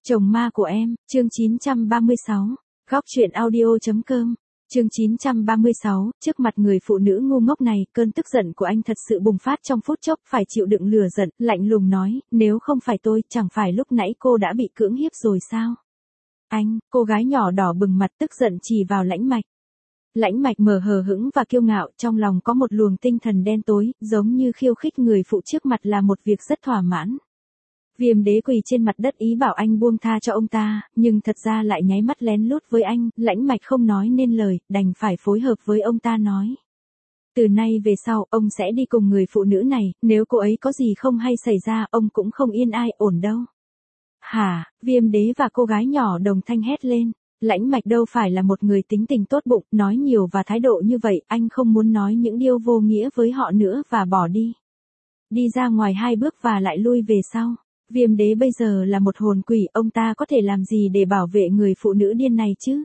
Chồng ma của em, chương 936, góc truyện audio.com, chương 936, trước mặt người phụ nữ ngu ngốc này, cơn tức giận của anh thật sự bùng phát trong phút chốc, phải chịu đựng lửa giận, lạnh lùng nói, nếu không phải tôi, chẳng phải lúc nãy cô đã bị cưỡng hiếp rồi sao? Anh, cô gái nhỏ đỏ bừng mặt tức giận chỉ vào Lãnh Mạch. Lãnh Mạch mở hờ hững và kiêu ngạo, trong lòng có một luồng tinh thần đen tối, giống như khiêu khích người phụ trước mặt là một việc rất thỏa mãn. Viêm Đế quỳ trên mặt đất ý bảo anh buông tha cho ông ta, nhưng thật ra lại nháy mắt lén lút với anh, Lãnh Mạch không nói nên lời, đành phải phối hợp với ông ta nói. Từ nay về sau, ông sẽ đi cùng người phụ nữ này, nếu cô ấy có gì không hay xảy ra, ông cũng không yên ai ổn đâu. Hả, Viêm Đế và cô gái nhỏ đồng thanh hét lên. Lãnh Mạch đâu phải là một người tính tình tốt bụng, nói nhiều và thái độ như vậy, anh không muốn nói những điều vô nghĩa với họ nữa và bỏ đi. Đi ra ngoài 2 bước và lại lui về sau. Viêm Đế bây giờ là một hồn quỷ, ông ta có thể làm gì để bảo vệ người phụ nữ điên này chứ?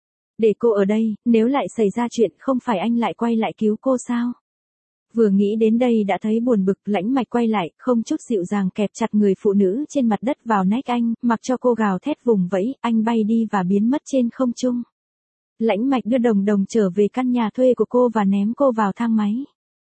Để cô ở đây, nếu lại xảy ra chuyện không phải anh lại quay lại cứu cô sao? Vừa nghĩ đến đây đã thấy buồn bực, Lãnh Mạch quay lại, không chút dịu dàng kẹp chặt người phụ nữ trên mặt đất vào nách anh, mặc cho cô gào thét vùng vẫy, anh bay đi và biến mất trên không trung. Lãnh Mạch đưa Đồng Đồng trở về căn nhà thuê của cô và ném cô vào thang máy.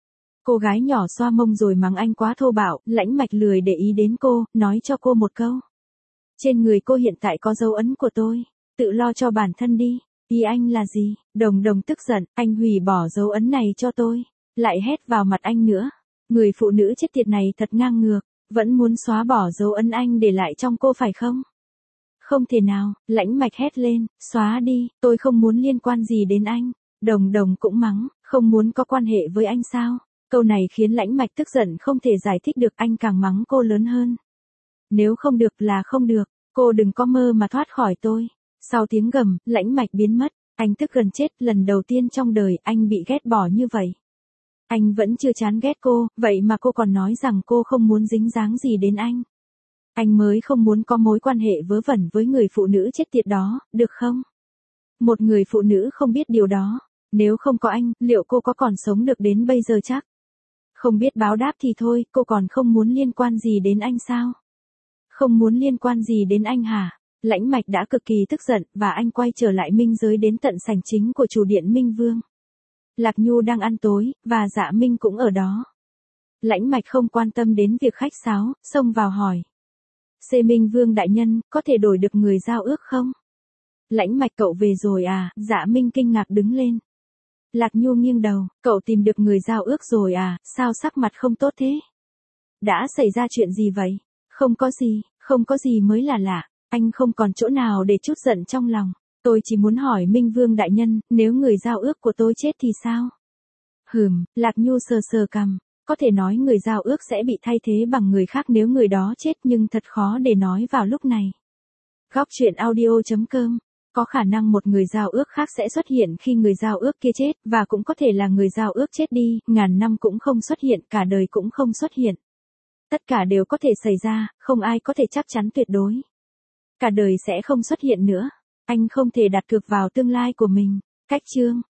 Cô gái nhỏ xoa mông rồi mắng anh quá thô bạo, Lãnh Mạch lười để ý đến cô, nói cho cô một câu. Trên người cô hiện tại có dấu ấn của tôi, tự lo cho bản thân đi. Ý anh là gì? Đồng Đồng tức giận, anh hủy bỏ dấu ấn này cho tôi. Lại hét vào mặt anh nữa. Người phụ nữ chết tiệt này thật ngang ngược, vẫn muốn xóa bỏ dấu ấn anh để lại trong cô phải không? Không thể nào, Lãnh Mạch hét lên, xóa đi, tôi không muốn liên quan gì đến anh. Đồng Đồng cũng mắng, không muốn có quan hệ với anh sao? Câu này khiến Lãnh Mạch tức giận không thể giải thích được, anh càng mắng cô lớn hơn. Nếu không được là không được, cô đừng có mơ mà thoát khỏi tôi. Sau tiếng gầm, Lãnh Mạch biến mất, anh tức gần chết, lần đầu tiên trong đời anh bị ghét bỏ như vậy. Anh vẫn chưa chán ghét cô, vậy mà cô còn nói rằng cô không muốn dính dáng gì đến anh. Anh mới không muốn có mối quan hệ vớ vẩn với người phụ nữ chết tiệt đó, được không? Một người phụ nữ không biết điều đó. Nếu không có anh, liệu cô có còn sống được đến bây giờ chắc? Không biết báo đáp thì thôi, cô còn không muốn liên quan gì đến anh sao? Không muốn liên quan gì đến anh hả? Lãnh Mạch đã cực kỳ tức giận, và anh quay trở lại minh giới đến tận sảnh chính của chủ điện Minh Vương. Lạc Nhu đang ăn tối, và Dạ Minh cũng ở đó. Lãnh Mạch không quan tâm đến việc khách sáo, xông vào hỏi. Xê Minh Vương đại nhân, có thể đổi được người giao ước không? Lãnh Mạch cậu về rồi à? Dạ Minh kinh ngạc đứng lên. Lạc Nhu nghiêng đầu, cậu tìm được người giao ước rồi à? Sao sắc mặt không tốt thế? Đã xảy ra chuyện gì vậy? Không có gì mới là lạ. Anh không còn chỗ nào để trút giận trong lòng. Tôi chỉ muốn hỏi Minh Vương đại nhân, nếu người giao ước của tôi chết thì sao? Lạc Nhu sờ sờ cằm, có thể nói người giao ước sẽ bị thay thế bằng người khác nếu người đó chết, nhưng thật khó để nói vào lúc này. Góc truyện audio.com, có khả năng một người giao ước khác sẽ xuất hiện khi người giao ước kia chết, và cũng có thể là người giao ước chết đi, ngàn năm cũng không xuất hiện, cả đời cũng không xuất hiện. Tất cả đều có thể xảy ra, không ai có thể chắc chắn tuyệt đối. Cả đời sẽ không xuất hiện nữa. Anh không thể đặt cược vào tương lai của mình. Cách chương